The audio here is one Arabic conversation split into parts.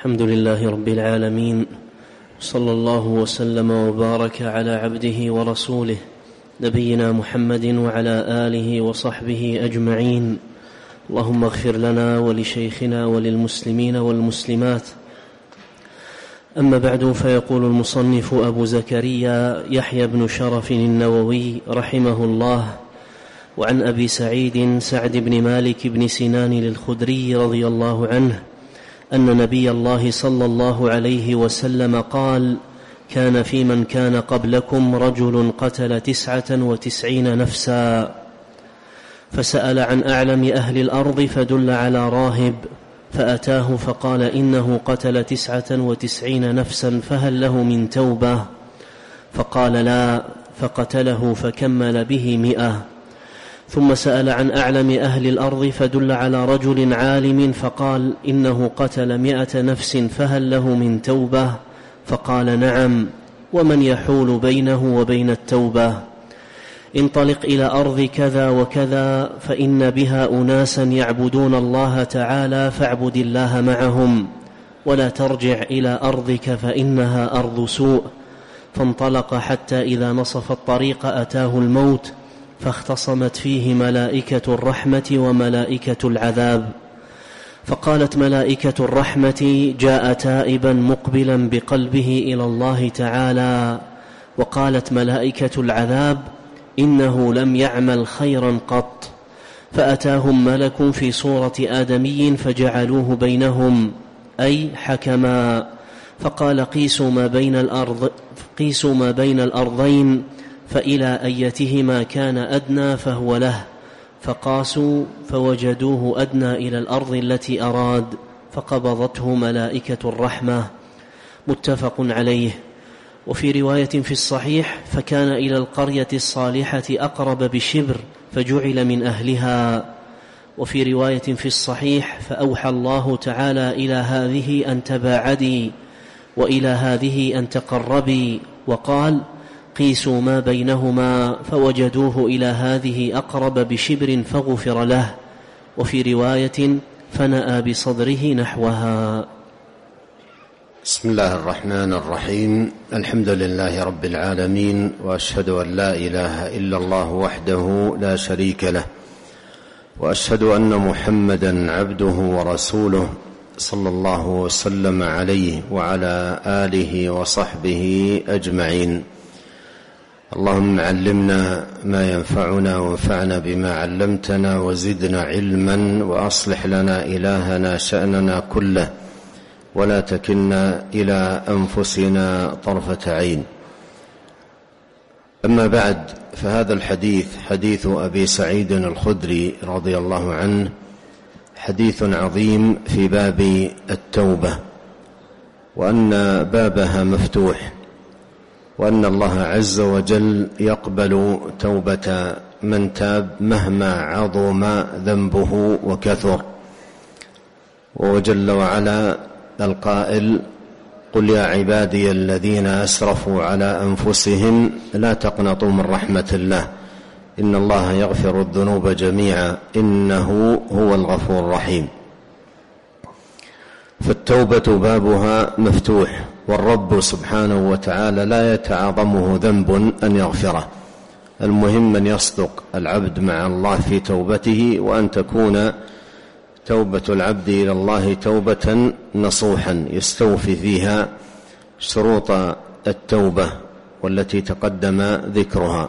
الحمد لله رب العالمين، صلى الله وسلم وبارك على عبده ورسوله نبينا محمد وعلى آله وصحبه أجمعين. اللهم اغفر لنا ولشيخنا وللمسلمين والمسلمات. أما بعد، فيقول المصنف أبو زكريا يحيى بن شرف النووي رحمه الله: وعن أبي سعد بن مالك بن سنان الخدري رضي الله عنه أن نبي الله صلى الله عليه وسلم قال: كان في من كان قبلكم رجل قتل 99 نفسا، فسأل عن أعلم أهل الأرض فدل على راهب، فأتاه فقال: إنه قتل 99 نفسا فهل له من توبة؟ فقال: لا، فقتله فكمل به 100. ثم سأل عن أعلم أهل الأرض فدل على رجل عالم فقال: إنه قتل 100 نفس فهل له من توبة؟ فقال: نعم، ومن يحول بينه وبين التوبة؟ انطلق إلى أرض كذا وكذا فإن بها أناسا يعبدون الله تعالى فاعبد الله معهم، ولا ترجع إلى أرضك فإنها أرض سوء. فانطلق حتى إذا نصف الطريق أتاه الموت، فاختصمت فيه ملائكة الرحمة وملائكة العذاب، فقالت ملائكة الرحمة: جاء تائبا مقبلا بقلبه إلى الله تعالى. وقالت ملائكة العذاب: إنه لم يعمل خيرا قط. فأتاهم ملك في صورة آدمي فجعلوه بينهم، أي حكما، فقال: قيسوا ما بين الأرضين فإلى أيتهما كان أدنى فهو له. فقاسوا فوجدوه أدنى إلى الأرض التي أراد، فقبضته ملائكة الرحمة. متفق عليه. وفي رواية في الصحيح: فكان إلى القرية الصالحة أقرب بشبر فجعل من أهلها. وفي رواية في الصحيح: فأوحى الله تعالى إلى هذه أن تباعدي وإلى هذه أن تقربي، وقال: قيسوا ما بينهما، فوجدوه إلى هذه أقرب بشبر فغفر له. وفي رواية: فنأى بصدره نحوها. بسم الله الرحمن الرحيم. الحمد لله رب العالمين، وأشهد أن لا إله إلا الله وحده لا شريك له، وأشهد أن محمدا عبده ورسوله صلى الله وسلم عليه وعلى آله وصحبه أجمعين. اللهم علمنا ما ينفعنا وانفعنا بما علمتنا وزدنا علما، وأصلح لنا إلهنا شأننا كله، ولا تكلنا إلى أنفسنا طرفة عين. أما بعد، فهذا الحديث حديث أبي سعيد الخدري رضي الله عنه حديث عظيم في باب التوبة، وأن بابها مفتوح، وأن الله عز وجل يقبل توبة من تاب مهما عظم ذنبه وكثر. وجل وعلا القائل: قل يا عبادي الذين أسرفوا على أنفسهم لا تقنطوا من رحمة الله إن الله يغفر الذنوب جميعا إنه هو الغفور الرحيم. فالتوبة بابها مفتوح، والرب سبحانه وتعالى لا يتعاظمه ذنب أن يغفره. المهم أن يصدق العبد مع الله في توبته، وأن تكون توبة العبد إلى الله توبة نصوحا يستوفي فيها شروط التوبة والتي تقدم ذكرها.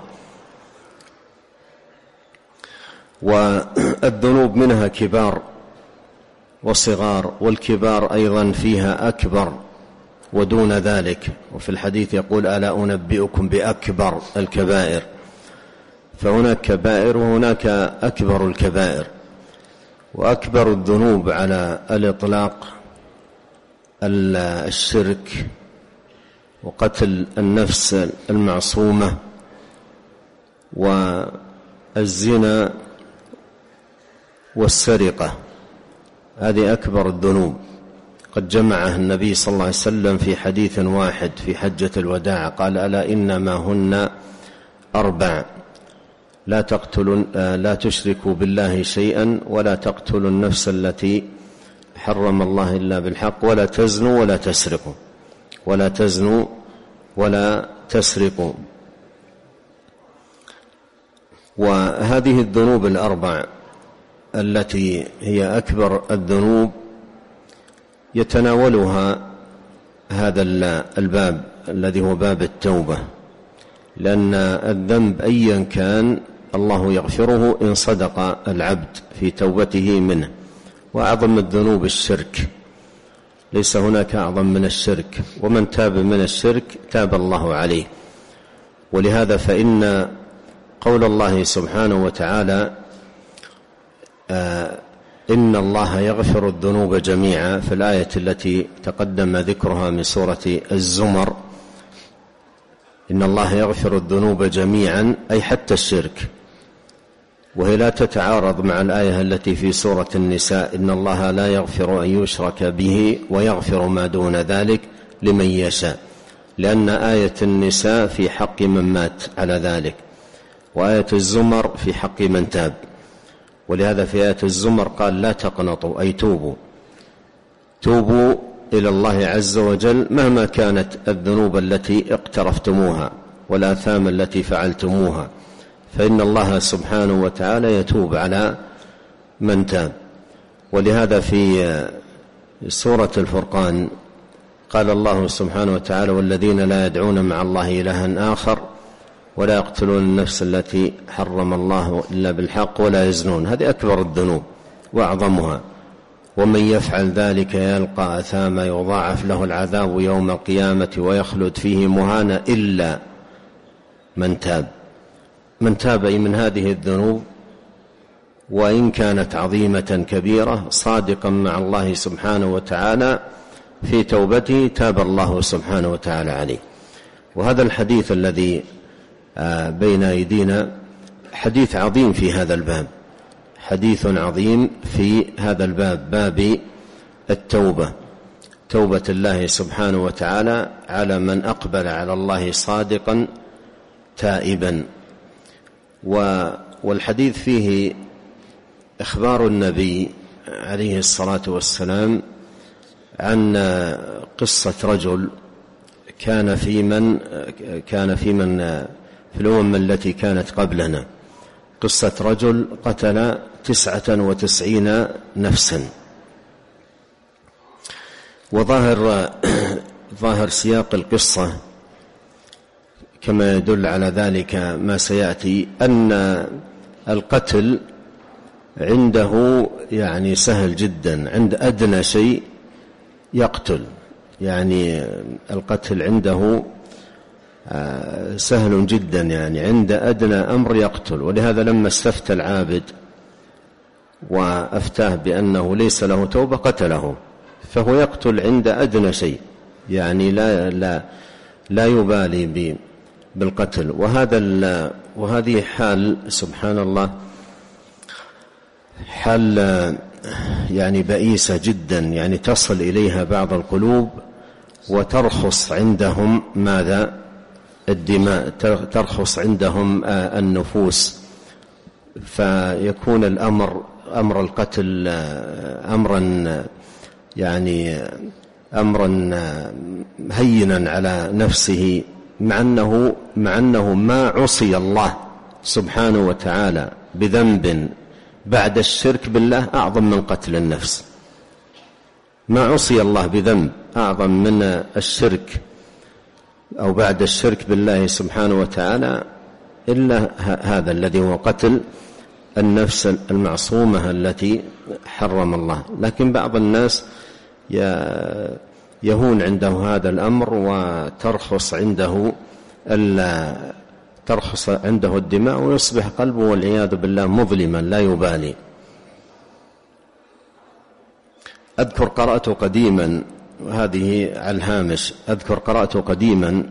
والذنوب منها كبار وصغار، والكبار أيضا فيها أكبر ودون ذلك. وفي الحديث يقول: ألا أنبئكم بأكبر الكبائر؟ فهناك كبائر وهناك أكبر الكبائر. وأكبر الذنوب على الإطلاق الشرك، وقتل النفس المعصومة، والزنا، والسرقة. هذه أكبر الذنوب. قد جمعها النبي صلى الله عليه وسلم في حديث واحد في حجة الوداع، قال: ألا إنما هن 4: لا تشركوا بالله شيئا، ولا تقتلوا النفس التي حرم الله إلا بالحق، ولا تزنوا ولا تسرقوا، ولا تزنوا ولا تسرقوا. وهذه الذنوب الأربع التي هي أكبر الذنوب يتناولها هذا الباب الذي هو باب التوبة، لأن الذنب أيا كان الله يغفره إن صدق العبد في توبته منه. وأعظم الذنوب الشرك، ليس هناك أعظم من الشرك، ومن تاب من الشرك تاب الله عليه. ولهذا فإن قول الله سبحانه وتعالى إن الله يغفر الذنوب جميعا في الآية التي تقدم ذكرها من سورة الزمر، إن الله يغفر الذنوب جميعا أي حتى الشرك، وهي لا تتعارض مع الآية التي في سورة النساء إن الله لا يغفر أن يشرك به ويغفر ما دون ذلك لمن يشاء، لأن آية النساء في حق من مات على ذلك، وآية الزمر في حق من تاب. ولهذا في آية الزمر قال لا تقنطوا أي توبوا إلى الله عز وجل مهما كانت الذنوب التي اقترفتموها والآثام التي فعلتموها، فإن الله سبحانه وتعالى يتوب على من تاب. ولهذا في سورة الفرقان قال الله سبحانه وتعالى والذين لا يدعون مع الله إلها آخر ولا يقتلون النفس التي حرم الله إلا بالحق ولا يزنون. هذه أكبر الذنوب وأعظمها، ومن يفعل ذلك يلقى أثاما يضاعف له العذاب يوم القيامة ويخلد فيه مهانا إلا من تاب. من تاب من هذه الذنوب وإن كانت عظيمة كبيرة صادقا مع الله سبحانه وتعالى في توبته تاب الله سبحانه وتعالى عليه. وهذا الحديث الذي بين أيدينا حديث عظيم في هذا الباب، حديث عظيم في هذا الباب، باب التوبة، توبة الله سبحانه وتعالى على من أقبل على الله صادقا تائبا. والحديث فيه إخبار النبي عليه الصلاة والسلام عن قصة رجل كان في الأمم التي كانت قبلنا، قصة رجل قتل 99 نفسا. وظاهر سياق القصة كما يدل على ذلك ما سيأتي، أن القتل عنده يعني سهل جدا، عند أدنى شيء يقتل، يعني القتل عنده سهل جدا، يعني عند أدنى أمر يقتل. ولهذا لما استفتى العابد وأفتاه بأنه ليس له توبة قتله، فهو يقتل عند أدنى شيء، يعني لا يبالي بالقتل. وهذه حال سبحان الله، حال يعني بئيسة جدا، يعني تصل إليها بعض القلوب وترخص عندهم ماذا؟ الدماء، ترخص عندهم النفوس، فيكون أمر القتل أمرا هينا على نفسه، مع أنه ما عصي الله سبحانه وتعالى بذنب بعد الشرك بالله أعظم من قتل النفس. ما عصي الله بذنب أعظم من الشرك أو بعد الشرك بالله سبحانه وتعالى إلا هذا الذي هو قتل النفس المعصومة التي حرم الله. لكن بعض الناس يهون عنده هذا الأمر وترخص عنده الدماء، ويصبح قلبه والعياذ بالله مظلما لا يبالي. أذكر قرأت قديما، هذه على الهامش، أذكر قرأت قديما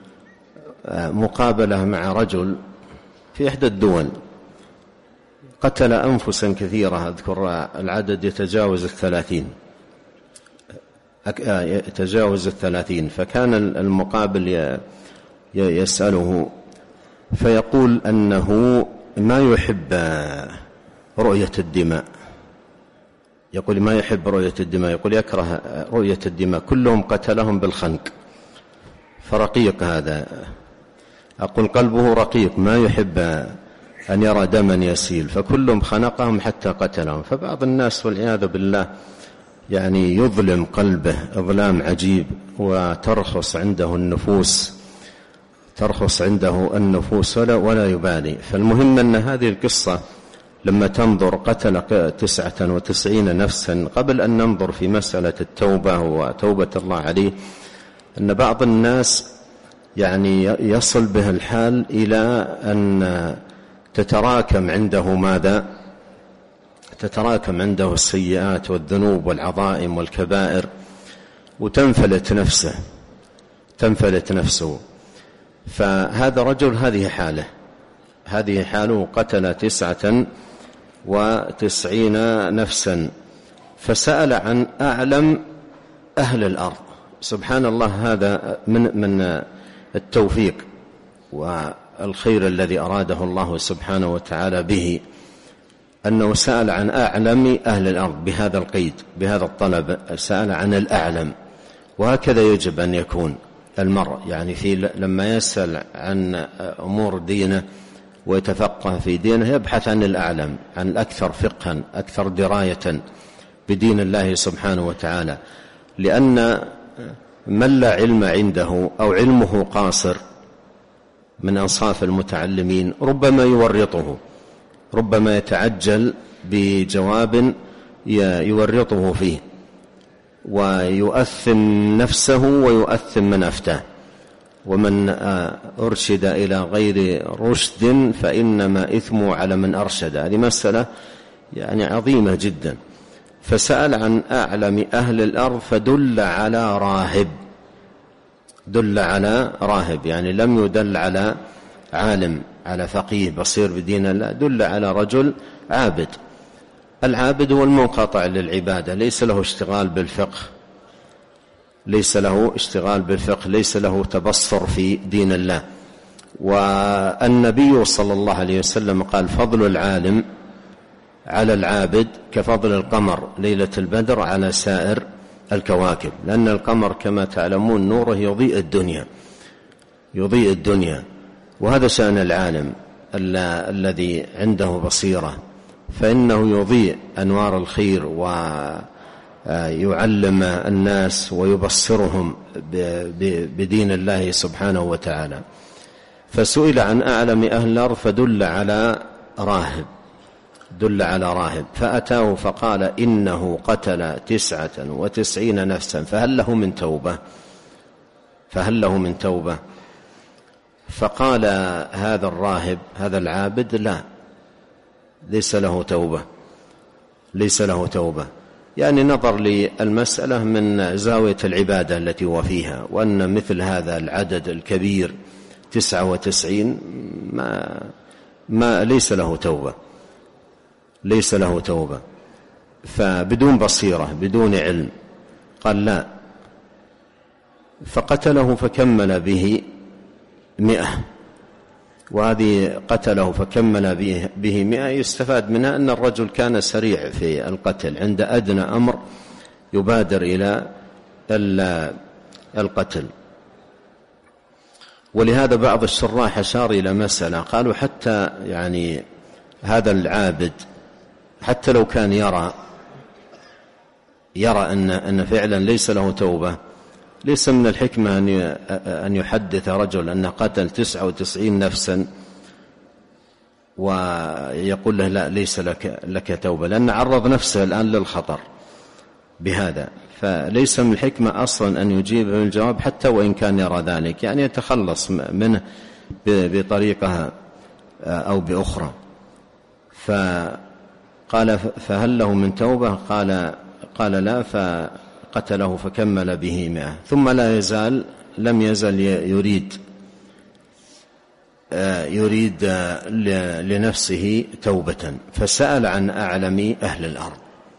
مقابلة مع رجل في إحدى الدول قتل أنفسا كثيرة، أذكر العدد يتجاوز 30، فكان المقابل يسأله فيقول أنه ما يحب رؤية الدماء، يقول ما يحب رؤية الدماء، يقول يكره رؤية الدماء، كلهم قتلهم بالخنق، فرقيق هذا. أقول قلبه رقيق ما يحب أن يرى دما يسيل، فكلهم خنقهم حتى قتلهم. فبعض الناس والعياذ بالله يعني يظلم قلبه إظلام عجيب، وترخص عنده النفوس ولا يبالي. فالمهم أن هذه القصة لما تنظر قتل 99 نفسا، قبل أن ننظر في مسألة التوبة وتوبة الله عليه، أن بعض الناس يعني يصل به الحال إلى أن تتراكم عنده ماذا؟ تتراكم عنده السيئات والذنوب والعظائم والكبائر، وتنفلت نفسه. فهذا رجل هذه حاله قتل 99 نفسا، فسأل عن أعلم أهل الأرض. سبحان الله، هذا من التوفيق والخير الذي أراده الله سبحانه وتعالى به، أنه سأل عن أعلم أهل الأرض بهذا القيد، بهذا الطلب، سأل عن الأعلم. وهكذا يجب أن يكون المرء، يعني لما يسأل عن أمور دينه ويتفقه في دينه يبحث عن الأعلم، عن الأكثر فقها، أكثر دراية بدين الله سبحانه وتعالى. لأن من لا علم عنده أو علمه قاصر من أنصاف المتعلمين ربما يورطه، ربما يتعجل بجواب يورطه فيه، ويؤثم نفسه ويؤثم من أفتاه. ومن أرشد إلى غير رشد فإنما إثمه على من أرشد. هذه مسألة يعني عظيمة جدا. فسأل عن أعلم أهل الأرض فدل على راهب، يعني لم يدل على عالم، على فقيه بصير بدين الله، دل على رجل عابد. العابد هو المنقطع للعبادة، ليس له اشتغال بالفقه، ليس له تبصر في دين الله. والنبي صلى الله عليه وسلم قال فضل العالم على العابد كفضل القمر ليلة البدر على سائر الكواكب، لأن القمر كما تعلمون نوره يضيء الدنيا. وهذا شأن العالم الذي عنده بصيرة، فإنه يضيء أنوار الخير ويعلم الناس ويبصرهم بدين الله سبحانه وتعالى. فسئل عن أعلم أهل الأرض فدل على راهب، فأتاه فقال إنه قتل 99 نفسا فهل له من توبة؟ فقال هذا الراهب، هذا العابد، لا، ليس له توبة. يعني نظر للمسألة من زاوية العبادة التي هو فيها، وأن مثل هذا العدد الكبير 99 ما ليس له توبة، فبدون بصيرة بدون علم قال لا، فقتله فكمل به 100. وهذه قتله فكمل به 100 يستفاد منها أن الرجل كان سريع في القتل، عند أدنى أمر يبادر إلى القتل. ولهذا بعض الشراح أشار إلى مسألة، قالوا حتى يعني هذا العابد حتى لو كان يرى أن فعلا ليس له توبة، ليس من الحكمة أن يحدث رجل أن قتل 99 نفسا ويقول له لا ليس لك توبة، لأن عرض نفسه الآن للخطر بهذا. فليس من الحكمة أصلا أن يجيب الجواب حتى وإن كان يرى ذلك، يعني يتخلص منه بطريقة أو بأخرى. فقال فهل له من توبة؟ قال لا، فقتله فكمل به 100. ثم لم يزل يريد لنفسه توبة، فسأل عن أعلم أهل الأرض.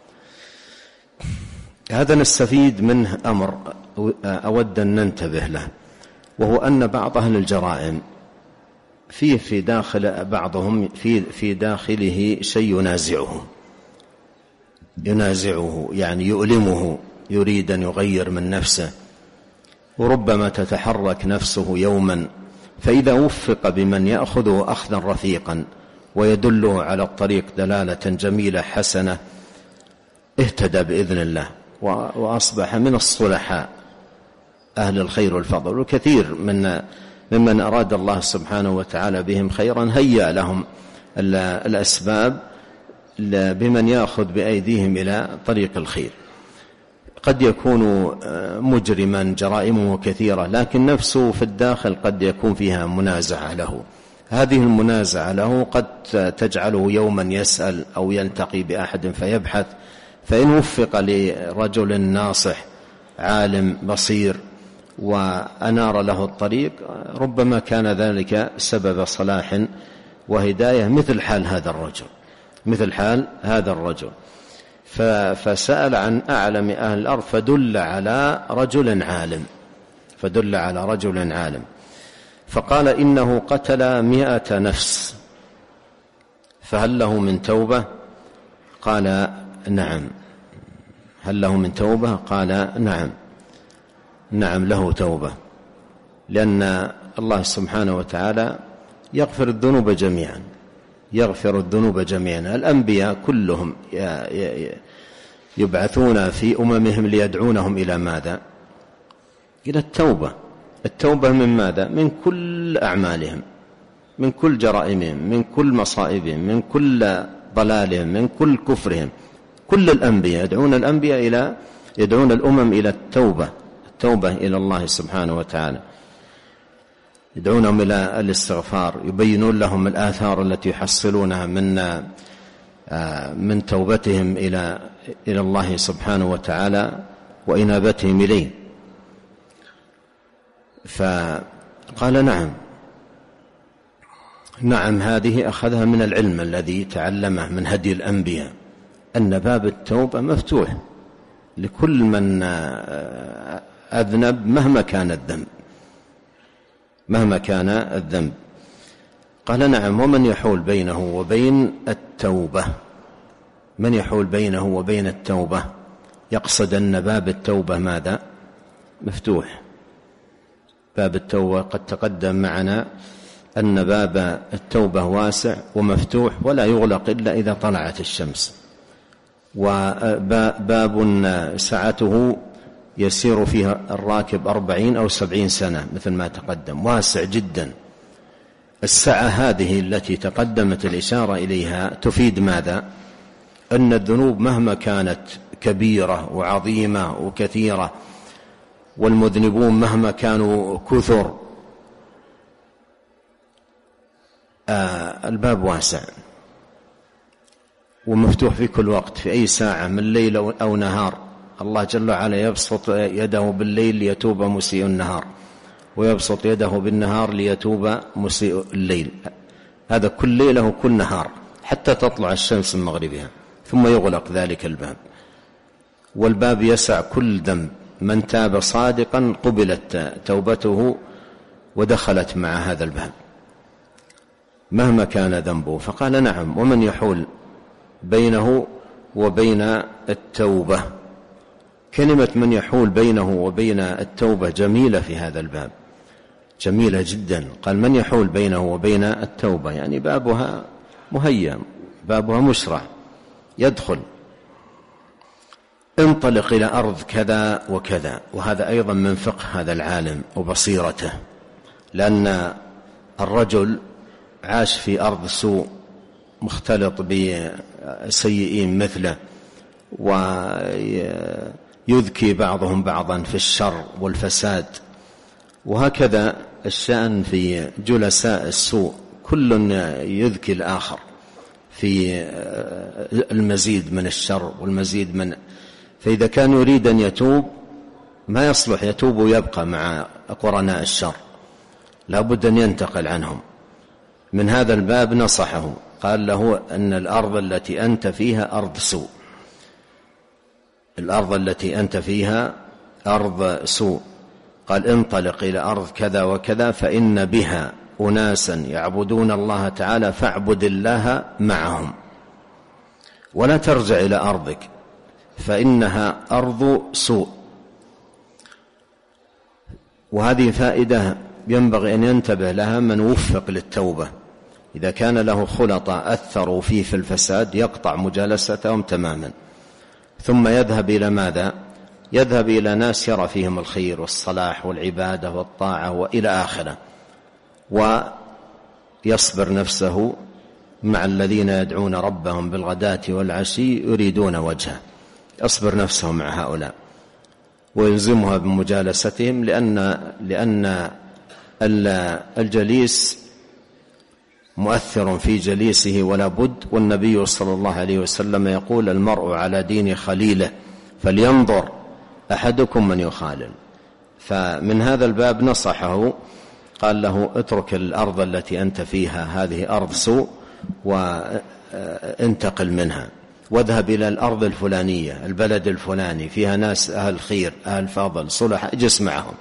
هذا نستفيد منه أمر أود أن ننتبه له، وهو أن بعض أهل الجرائم في داخل بعضهم في داخله شيء ينازعه، ينازعه، يعني يؤلمه، يريد أن يغير من نفسه، وربما تتحرك نفسه يوما، فإذا وفق بمن يأخذه أخذا رفيقا ويدله على الطريق دلالة جميلة حسنة اهتدى بإذن الله وأصبح من الصلحاء أهل الخير والفضل. وكثير ممن أراد الله سبحانه وتعالى بهم خيرا هيأ لهم الأسباب بمن يأخذ بأيديهم إلى طريق الخير. قد يكون مجرما جرائمه كثيرة، لكن نفسه في الداخل قد يكون فيها منازعة له. هذه المنازعة له قد تجعله يوما يسأل أو يلتقي بأحد فيبحث، فإن وفق لرجل ناصح عالم بصير وأنار له الطريق ربما كان ذلك سبب صلاح وهداية، مثل حال هذا الرجل. فسأل عن أعلم أهل الأرض فدل على رجل عالم، فقال إنه قتل 100 نفس فهل له من توبة؟ قال نعم. هل له من توبة؟ قال نعم له توبة، لأن الله سبحانه وتعالى يغفر الذنوب جميعا. الأنبياء كلهم يبعثون في أممهم ليدعونهم إلى ماذا؟ إلى التوبة من ماذا؟ من كل أعمالهم، من كل جرائمهم، من كل مصائبهم، من كل ضلالهم، من كل كفرهم. كل الأنبياء يدعون الأمم إلى التوبة إلى الله سبحانه وتعالى، يدعونهم إلى الاستغفار، يبينون لهم الآثار التي يحصلونها من توبتهم إلى الله سبحانه وتعالى وإنابتهم إليه. فقال نعم هذه أخذها من العلم الذي تعلمه من هدي الأنبياء، أن باب التوبة مفتوح لكل من أذنب مهما كان الذنب. قال نعم. ومن يحول بينه وبين التوبة؟ يقصد أن باب التوبة ماذا؟ مفتوح. باب التوبة قد تقدم معنا أن باب التوبة واسع ومفتوح ولا يغلق إلا إذا طلعت الشمس، وباب سعته يسير فيها الراكب 40 أو 70 سنة مثل ما تقدم، واسع جدا. السعة هذه التي تقدمت الإشارة إليها تفيد ماذا؟ أن الذنوب مهما كانت كبيرة وعظيمة وكثيرة، والمذنبون مهما كانوا كثر، الباب واسع ومفتوح في كل وقت، في أي ساعة من ليل أو نهار. الله جل وعلا يبسط يده بالليل ليتوب مسيء النهار، ويبسط يده بالنهار ليتوب مسيء الليل. هذا كل ليلة وكل نهار حتى تطلع الشمس من مغربها، ثم يغلق ذلك الباب. والباب يسع كل ذنب، من تاب صادقا قبلت توبته ودخلت مع هذا الباب مهما كان ذنبه. فقال نعم. ومن يحول بينه وبين التوبة؟ كلمة من يحول بينه وبين التوبة جميلة في هذا الباب، جميلة جدا. قال من يحول بينه وبين التوبة، يعني بابها مهيأ، بابها مشرع، يدخل. انطلق إلى أرض كذا وكذا. وهذا أيضا من فقه هذا العالم وبصيرته، لأن الرجل عاش في أرض سوء مختلط بسيئين مثله، ويذكي بعضهم بعضا في الشر والفساد. وهكذا الشأن في جلساء السوء، كل يذكي الآخر في المزيد من الشر والمزيد من. فإذا كان يريد أن يتوب ما يصلح يتوب ويبقى مع قرناء الشر، لا بد أن ينتقل عنهم. من هذا الباب نصحه، قال له أن الأرض التي أنت فيها أرض سوء، الأرض التي أنت فيها أرض سوء. قال انطلق إلى أرض كذا وكذا فإن بها أناسا يعبدون الله تعالى فاعبد الله معهم، ولا ترجع إلى أرضك فإنها أرض سوء. وهذه فائدة ينبغي أن ينتبه لها من وفق للتوبة. إذا كان له خلطاء أثروا فيه في الفساد يقطع مجالستهم تماما، ثم يذهب إلى ماذا؟ يذهب إلى ناس يرى فيهم الخير والصلاح والعبادة والطاعة وإلى آخره، ويصبر نفسه مع الذين يدعون ربهم بالغداة والعشي يريدون وجهه، يصبر نفسه مع هؤلاء ويلزمها بمجالستهم، لأن الجليس مؤثر في جليسه ولا بد. والنبي صلى الله عليه وسلم يقول: المرء على دين خليله فلينظر أحدكم من يخالل. فمن هذا الباب نصحه، قال له: اترك الأرض التي أنت فيها، هذه أرض سوء، وانتقل منها واذهب إلى الأرض الفلانية، البلد الفلاني فيها ناس أهل خير أهل فضل صلح، اجلس معهم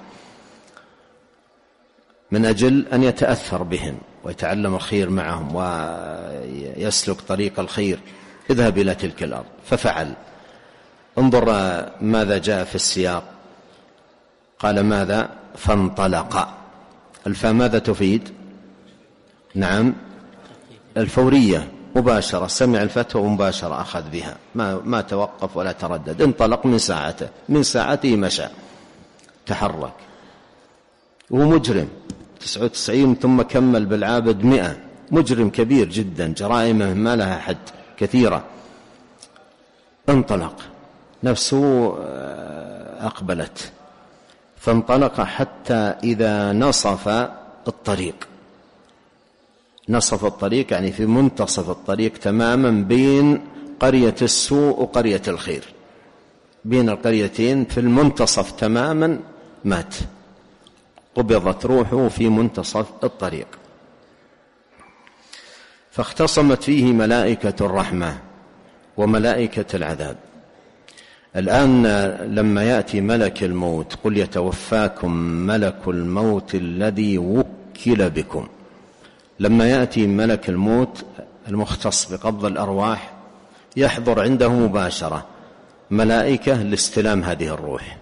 من أجل أن يتأثر بهم ويتعلم الخير معهم ويسلك طريق الخير. اذهب إلى تلك الأرض. ففعل. انظر ماذا جاء في السياق، قال ماذا؟ فانطلق. الفاء ماذا تفيد؟ نعم الفورية، مباشرة، سمع الفتوى ومباشرة أخذ بها، ما توقف ولا تردد. انطلق من ساعته مشى، تحرك. وهو مجرم 99 ثم كمل بالعابد 100، مجرم كبير جدا، جرائمه ما لها حد كثيرة. انطلق، نفسه أقبلت، فانطلق حتى إذا نصف الطريق. نصف الطريق يعني في منتصف الطريق تماما بين قرية السوء وقرية الخير، بين القريتين في المنتصف تماما مات، قبضت روحه في منتصف الطريق. فاختصمت فيه ملائكة الرحمة وملائكة العذاب. الآن لما يأتي ملك الموت، قل يتوفاكم ملك الموت الذي وكل بكم. لما يأتي ملك الموت المختص بقبض الأرواح يحضر عنده مباشرة ملائكة لاستلام هذه الروح.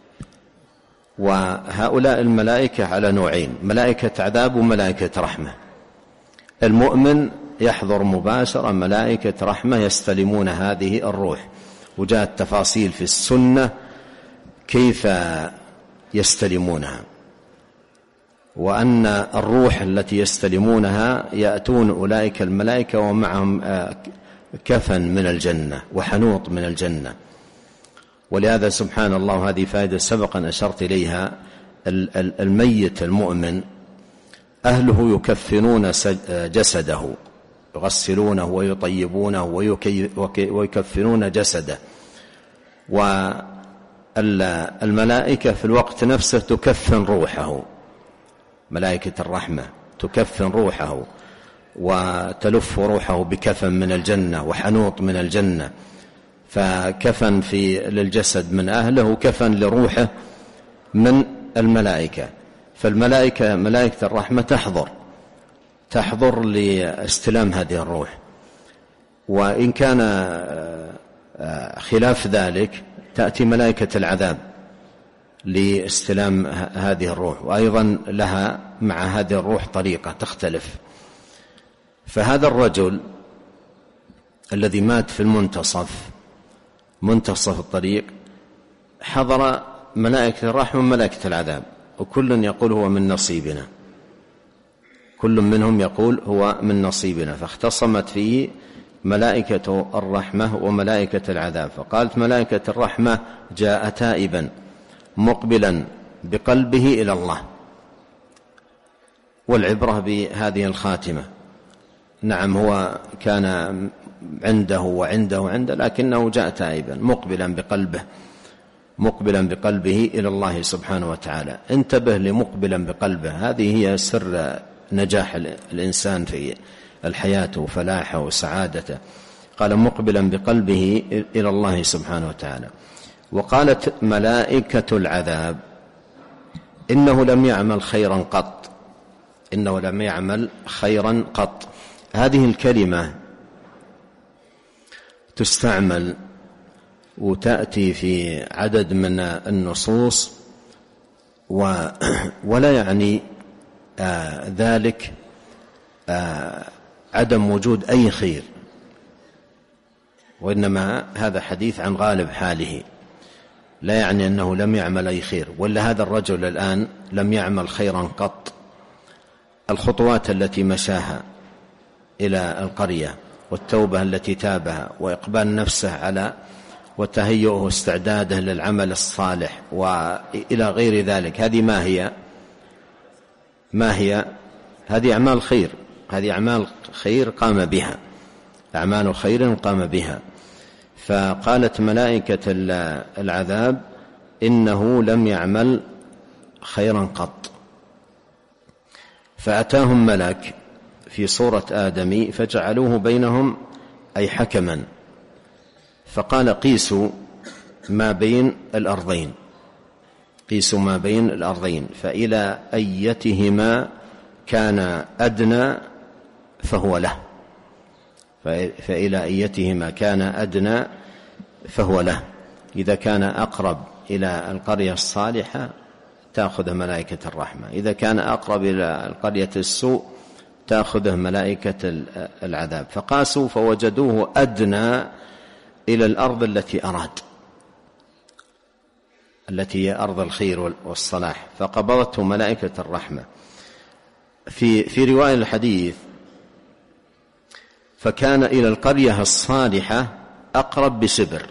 وهؤلاء الملائكة على نوعين: ملائكة عذاب وملائكة رحمة. المؤمن يحضر مباشرة ملائكة رحمة يستلمون هذه الروح، وجاءت تفاصيل في السنة كيف يستلمونها، وأن الروح التي يستلمونها يأتون أولئك الملائكة ومعهم كفن من الجنة وحنوط من الجنة. ولهذا سبحان الله، هذه فائدة سبقا أشرت إليها، الميت المؤمن أهله يكفنون جسده، يغسلونه ويطيبونه ويكفنون جسده، والملائكة في الوقت نفسه تكفن روحه، ملائكة الرحمة تكفن روحه وتلف روحه بكفن من الجنة وحنوط من الجنة. فكفن للجسد من أهله وكفن لروحه من الملائكة. فالملائكة ملائكة الرحمة تحضر لاستلام هذه الروح، وإن كان خلاف ذلك تأتي ملائكة العذاب لاستلام هذه الروح، وأيضا لها مع هذه الروح طريقة تختلف. فهذا الرجل الذي مات في منتصف الطريق حضر ملائكة الرحمة وملائكة العذاب، وكل يقول هو من نصيبنا، كل منهم يقول هو من نصيبنا. فاختصمت فيه ملائكة الرحمة وملائكة العذاب. فقالت ملائكة الرحمة: جاء تائبا مقبلا بقلبه إلى الله. والعبرة بهذه الخاتمة. نعم هو كان عنده لكنه جاء تائبا مقبلا بقلبه إلى الله سبحانه وتعالى. انتبه لمقبلا بقلبه، هذه هي سر نجاح الإنسان في الحياة وفلاحه وسعادته. قال مقبلا بقلبه إلى الله سبحانه وتعالى. وقالت ملائكة العذاب: إنه لم يعمل خيرا قط. هذه الكلمة تستعمل وتأتي في عدد من النصوص، ولا يعني ذلك عدم وجود أي خير، وإنما هذا حديث عن غالب حاله، لا يعني أنه لم يعمل أي خير. ولا هذا الرجل الآن لم يعمل خيرا قط. الخطوات التي مشاها إلى القرية والتوبة التي تابها وإقبال نفسه على وتهيئه استعداده للعمل الصالح وإلى غير ذلك، هذه ما هي هذه أعمال خير، هذه أعمال خير قام بها، أعمال خير قام بها. فقالت ملائكة العذاب إنه لم يعمل خيرا قط. فأتاهم ملك في صورة آدمي فجعلوه بينهم أي حكما، فقال قيسوا ما بين الأرضين، قيسوا ما بين الأرضين، فإلى أيتهما كان أدنى فهو له، فإلى أيتهما كان أدنى فهو له. إذا كان أقرب إلى القرية الصالحة تأخذ ملائكة الرحمة، إذا كان أقرب إلى القرية السوء تأخذه ملائكة العذاب. فقاسوا فوجدوه أدنى إلى الأرض التي أراد، التي هي أرض الخير والصلاح، فقبضته ملائكة الرحمة. في رواية الحديث فكان إلى القرية الصالحة أقرب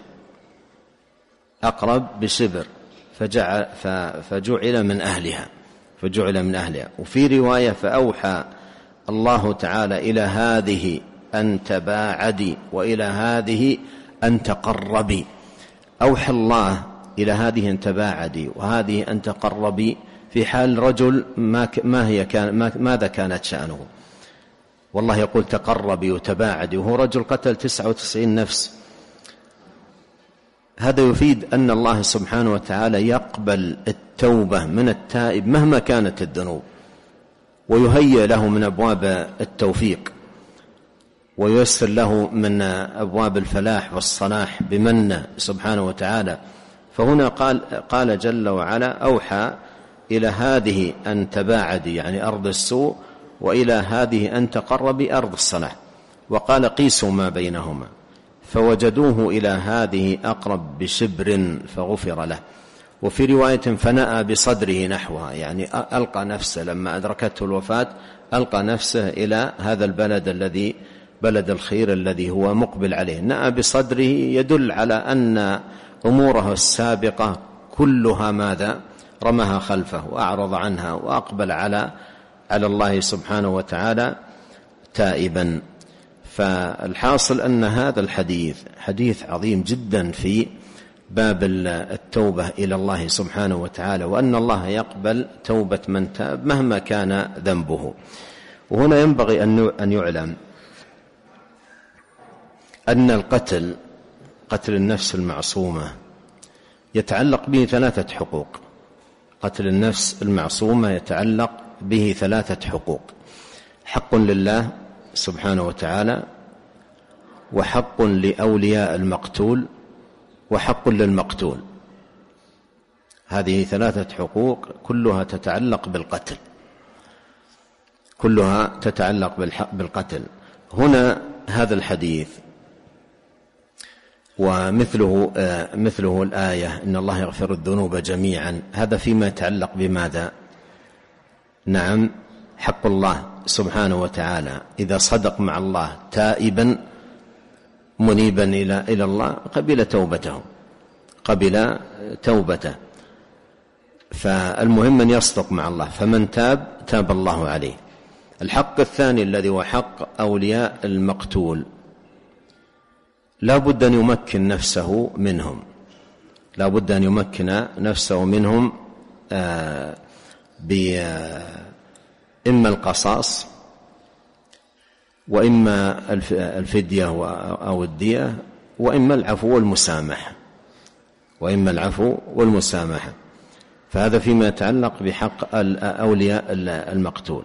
بسبر فجعل من أهلها. وفي رواية فأوحى الله تعالى إلى هذه أن تباعدي وإلى هذه أن تقربي. أوحى الله إلى هذه أن تباعدي وهذه أن تقربي في حال رجل ماذا كانت شأنه؟ والله يقول تقربي وتباعدي وهو رجل قتل 99 نفس. هذا يفيد أن الله سبحانه وتعالى يقبل التوبة من التائب مهما كانت الذنوب، ويهيئ له من أبواب التوفيق، وييسر له من أبواب الفلاح والصلاح بمنه سبحانه وتعالى. فهنا قال جل وعلا أوحى إلى هذه أن تباعدي يعني أرض السوء، وإلى هذه أن تقربي أرض الصلاح، وقال قيسوا ما بينهما فوجدوه إلى هذه أقرب بشبر فغفر له. وفي رواية فنأى بصدره نحوها، يعني ألقى نفسه لما أدركته الوفاة ألقى نفسه إلى هذا البلد بلد الخير الذي هو مقبل عليه. نأى بصدره يدل على أن أموره السابقة كلها ماذا؟ رمها خلفه وأعرض عنها وأقبل على الله سبحانه وتعالى تائبا. فالحاصل أن هذا الحديث حديث عظيم جدا في باب التوبة إلى الله سبحانه وتعالى، وأن الله يقبل توبة من تاب مهما كان ذنبه. وهنا ينبغي أن يعلم أن قتل النفس المعصومة يتعلق به 3 حقوق. قتل النفس المعصومة يتعلق به 3 حقوق: حق لله سبحانه وتعالى، وحق لأولياء المقتول، وحق للمقتول. هذه 3 حقوق كلها تتعلق بالقتل، كلها تتعلق بالقتل. هنا هذا الحديث ومثله الآية إن الله يغفر الذنوب جميعا، هذا فيما يتعلق بماذا؟ نعم، حق الله سبحانه وتعالى. إذا صدق مع الله تائبا منيبا إلى الله قبل توبته. فالمهم أن يصدق مع الله، فمن تاب الله عليه. الحق الثاني الذي هو حق أولياء المقتول، لا بد أن يمكن نفسه منهم، لا بد أن يمكن نفسه منهم إما القصاص وإما الفدية أو الدية وإما العفو والمسامحة. فهذا فيما يتعلق بحق أولياء المقتول.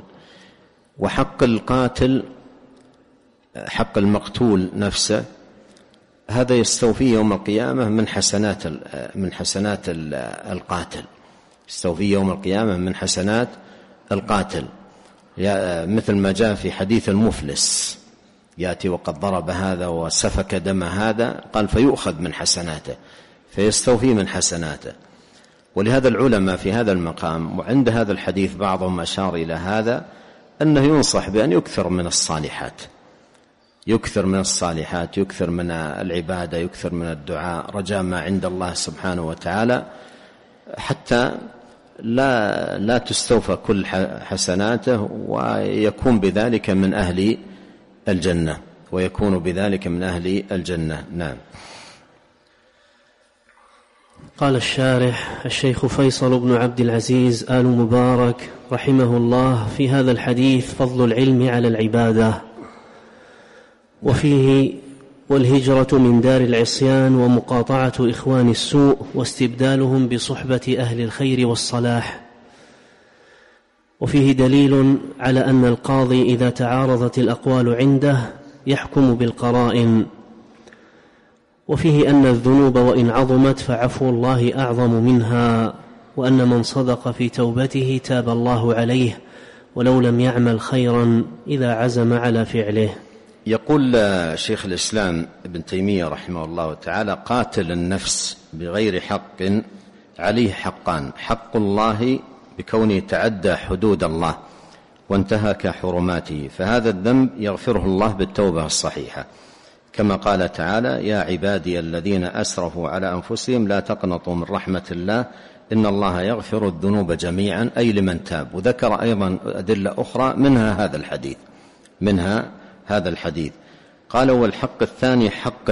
وحق القاتل، حق المقتول نفسه هذا يستوفي يوم القيامة من حسنات القاتل، يستوفي يوم القيامة من حسنات القاتل، مثل ما جاء في حديث المفلس، يأتي وقد ضرب هذا وسفك دم هذا، قال فيؤخذ من حسناته، فيستوفي من حسناته. ولهذا العلماء في هذا المقام وعند هذا الحديث بعضهم أشار إلى هذا، أنه ينصح بأن يكثر من الصالحات، يكثر من الصالحات، يكثر من العبادة، يكثر من الدعاء، رجاء ما عند الله سبحانه وتعالى، حتى لا تستوفى كل حسناته، ويكون بذلك من أهل الجنة، ويكون بذلك من أهل الجنة. نعم. قال الشارح الشيخ فيصل بن عبد العزيز آل مبارك رحمه الله في هذا الحديث فضل العلم على العبادة، وفيه والهجرة من دار العصيان ومقاطعة إخوان السوء واستبدالهم بصحبة أهل الخير والصلاح. وفيه دليل على أن القاضي إذا تعارضت الأقوال عنده يحكم بالقرائن. وفيه أن الذنوب وإن عظمت فعفو الله أعظم منها، وأن من صدق في توبته تاب الله عليه ولو لم يعمل خيرا إذا عزم على فعله. يقول شيخ الإسلام ابن تيمية رحمه الله تعالى: قاتل النفس بغير حق عليه حقان: حق الله بكونه تعدى حدود الله وانتهك حرماته، فهذا الذنب يغفره الله بالتوبة الصحيحة، كما قال تعالى: يا عبادي الذين أسرفوا على أنفسهم لا تقنطوا من رحمة الله إن الله يغفر الذنوب جميعا، أي لمن تاب. وذكر أيضا أدلة أخرى منها هذا الحديث. قال: والحق الثاني حق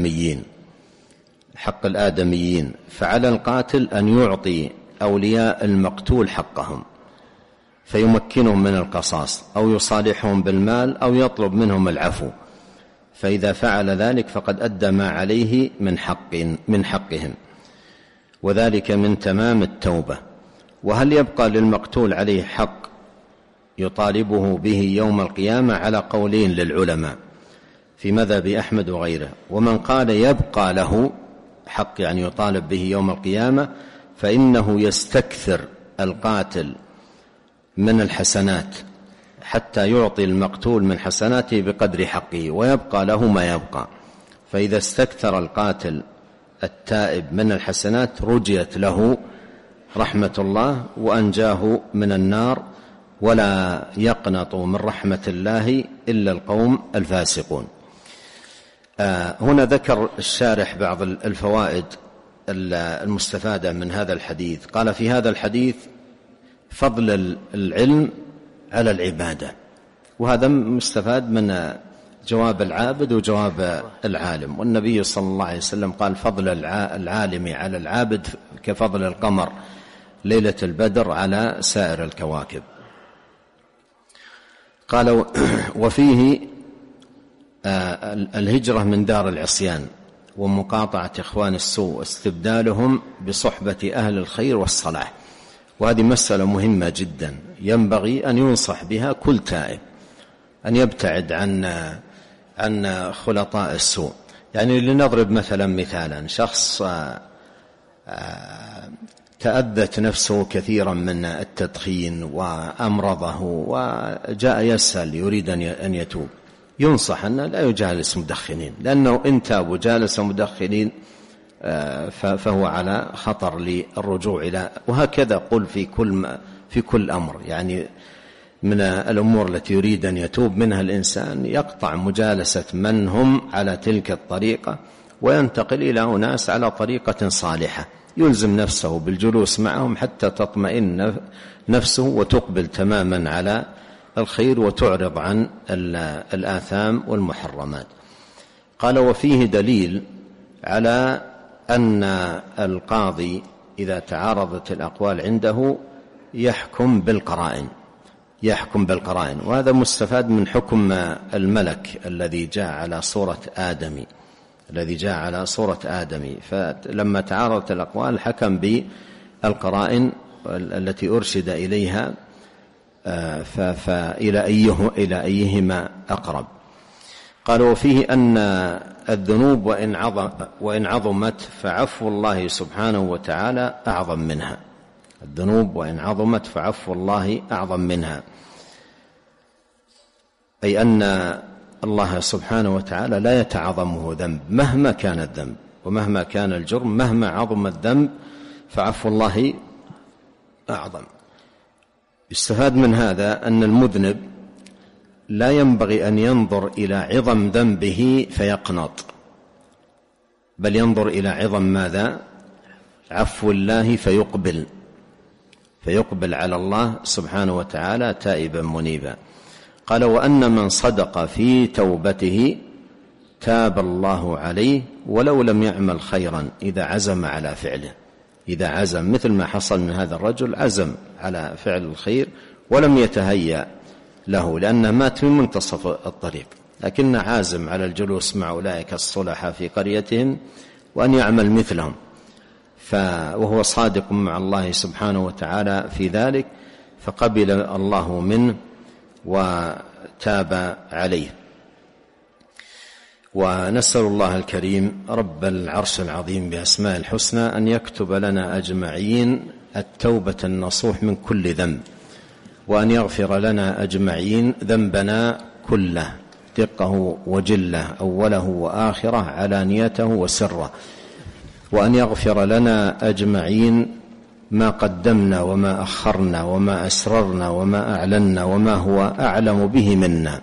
الآدميين، فعلى القاتل أن يعطي أولياء المقتول حقهم فيمكنهم من القصاص، أو يصالحهم بالمال، أو يطلب منهم العفو، فإذا فعل ذلك فقد أدى ما عليه من حقهم، وذلك من تمام التوبة. وهل يبقى للمقتول عليه حق يطالبه به يوم القيامة؟ على قولين للعلماء في مذهب أحمد وغيره. ومن قال يبقى له حق يعني يطالب به يوم القيامة، فإنه يستكثر القاتل من الحسنات حتى يعطي المقتول من حسناته بقدر حقه، ويبقى له ما يبقى. فإذا استكثر القاتل التائب من الحسنات رجيت له رحمة الله وأنجاه من النار، ولا يقنط من رحمة الله إلا القوم الفاسقون. هنا ذكر الشارح بعض الفوائد المستفادة من هذا الحديث. قال: في هذا الحديث فضل العلم على العبادة، وهذا مستفاد من جواب العابد وجواب العالم. والنبي صلى الله عليه وسلم قال: فضل العالم على العابد كفضل القمر ليلة البدر على سائر الكواكب. قال: وفيه الهجرة من دار العصيان ومقاطعة إخوان السوء واستبدالهم بصحبة أهل الخير والصلاح. وهذه مسألة مهمة جدا ينبغي أن ينصح بها كل تائب، أن يبتعد عن خلطاء السوء. يعني لنضرب مثالا شخص تأذت نفسه كثيرا من التدخين وأمرضه، وجاء يسأل يريد أن يتوب، ينصح أن لا يجالس مدخنين، لأنه إن تاب وجالس مدخنين فهو على خطر للرجوع إلى. وهكذا قل في كل أمر، يعني من الأمور التي يريد أن يتوب منها الإنسان يقطع مجالسة من هم على تلك الطريقة وينتقل إلى أناس على طريقة صالحة، يلزم نفسه بالجلوس معهم حتى تطمئن نفسه وتقبل تماما على الخير وتعرض عن الآثام والمحرمات. قال: وفيه دليل على أن القاضي إذا تعارضت الأقوال عنده يحكم بالقرائن، وهذا مستفاد من حكم الملك الذي جاء على صورة آدمي، فلما تعارضت الأقوال حكم بالقرائن التي أرشد إليها، فإلى أيهما أقرب. قالوا فيه أن الذنوب وإن عظمت فعفو الله سبحانه وتعالى أعظم منها. الذنوب وإن عظمت فعفو الله أعظم منها، أي أن الله سبحانه وتعالى لا يتعظمه ذنب مهما كان الذنب ومهما كان الجرم، مهما عظم الذنب فعفو الله أعظم. يستفاد من هذا أن المذنب لا ينبغي أن ينظر إلى عظم ذنبه فيقنط، بل ينظر إلى عظم ماذا؟ عفو الله، فيقبل على الله سبحانه وتعالى تائبا منيبا. قال: وأن من صدق في توبته تاب الله عليه ولو لم يعمل خيرا إذا عزم على فعله. إذا عزم، مثل ما حصل من هذا الرجل، عزم على فعل الخير ولم يتهيأ له لأنه مات في منتصف الطريق، لكن عازم على الجلوس مع أولئك الصلحاء في قريتهم وأن يعمل مثلهم، وهو صادق مع الله سبحانه وتعالى في ذلك، فقبل الله منه وتاب عليه. ونسأل الله الكريم رب العرش العظيم بأسماء الحسنى أن يكتب لنا أجمعين التوبة النصوح من كل ذنب، وأن يغفر لنا أجمعين ذنبنا كله دقه وجله، أوله وآخره، علانيته وسره، وأن يغفر لنا أجمعين ما قدمنا وما أخرنا وما أسررنا وما أعلنا وما هو أعلم به منا.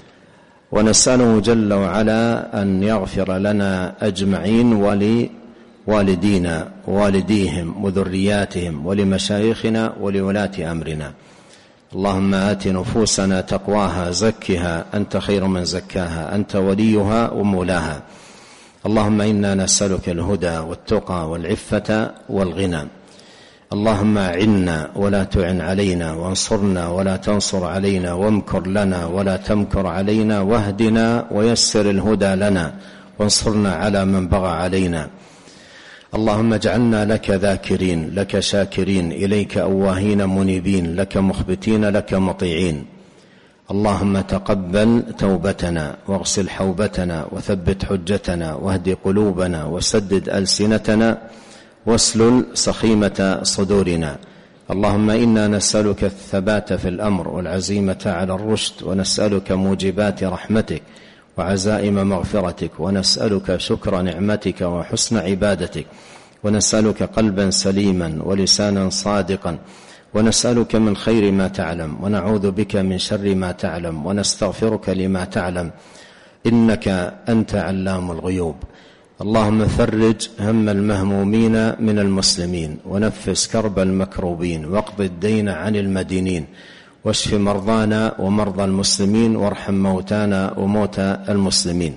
ونسأله جل وعلا أن يغفر لنا أجمعين ولوالدينا ووالديهم وذرياتهم ولمشايخنا ولولاة أمرنا. اللهم آت نفوسنا تقواها زكها أنت خير من زكاها أنت وليها ومولاها. اللهم إنا نسألك الهدى والتقى والعفة والغنى. اللهم أعنا ولا تعن علينا، وانصرنا ولا تنصر علينا، وامكر لنا ولا تمكر علينا، واهدنا ويسر الهدى لنا، وانصرنا على من بغى علينا. اللهم اجعلنا لك ذاكرين، لك شاكرين، إليك أواهين منيبين، لك مخبتين، لك مطيعين. اللهم تقبل توبتنا، واغسل حوبتنا، وثبت حجتنا، واهد قلوبنا، وسدد ألسنتنا، واسلل سخيمة صدورنا. اللهم إنا نسألك الثبات في الأمر والعزيمة على الرشد، ونسألك موجبات رحمتك وعزائم مغفرتك، ونسألك شكر نعمتك وحسن عبادتك، ونسألك قلبا سليما ولسانا صادقا، ونسألك من خير ما تعلم، ونعوذ بك من شر ما تعلم، ونستغفرك لما تعلم، إنك أنت علام الغيوب. اللهم فرج هم المهمومين من المسلمين، ونفس كرب المكروبين، واقض الدين عن المدينين، واشف مرضانا ومرضى المسلمين، وارحم موتانا وموتى المسلمين.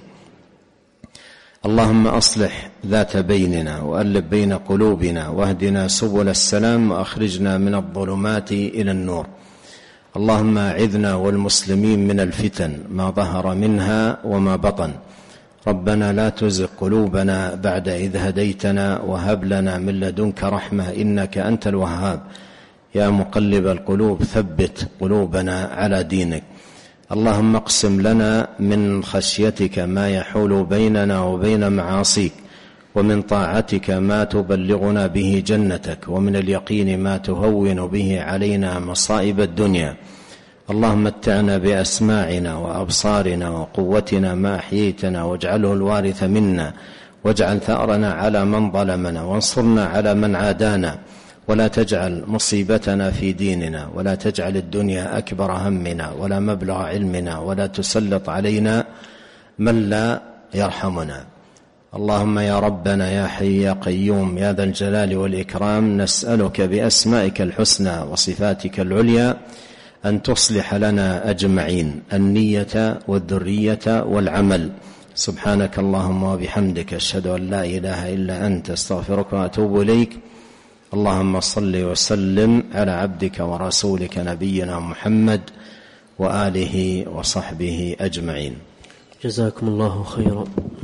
اللهم أصلح ذات بيننا، وألف بين قلوبنا، واهدنا سبل السلام، وأخرجنا من الظلمات إلى النور. اللهم أعذنا والمسلمين من الفتن ما ظهر منها وما بطن. ربنا لا تزغ قلوبنا بعد إذ هديتنا، وهب لنا من لدنك رحمة إنك أنت الوهاب. يا مقلب القلوب ثبت قلوبنا على دينك. اللهم اقسم لنا من خشيتك ما يحول بيننا وبين معاصيك، ومن طاعتك ما تبلغنا به جنتك، ومن اليقين ما تهون به علينا مصائب الدنيا. اللهم متعنا بأسماعنا وأبصارنا وقوتنا ما أحييتنا، واجعله الوارث منا، واجعل ثأرنا على من ظلمنا، وانصرنا على من عادانا، ولا تجعل مصيبتنا في ديننا، ولا تجعل الدنيا أكبر همنا ولا مبلغ علمنا، ولا تسلط علينا من لا يرحمنا. اللهم يا ربنا يا حي يا قيوم يا ذا الجلال والإكرام، نسألك بأسمائك الحسنى وصفاتك العليا أن تصلح لنا أجمعين النية والذرية والعمل. سبحانك اللهم وبحمدك، أشهد أن لا إله إلا أنت، استغفرك وأتوب إليك. اللهم صل وسلم على عبدك ورسولك نبينا محمد وآله وصحبه أجمعين. جزاكم الله خيرا.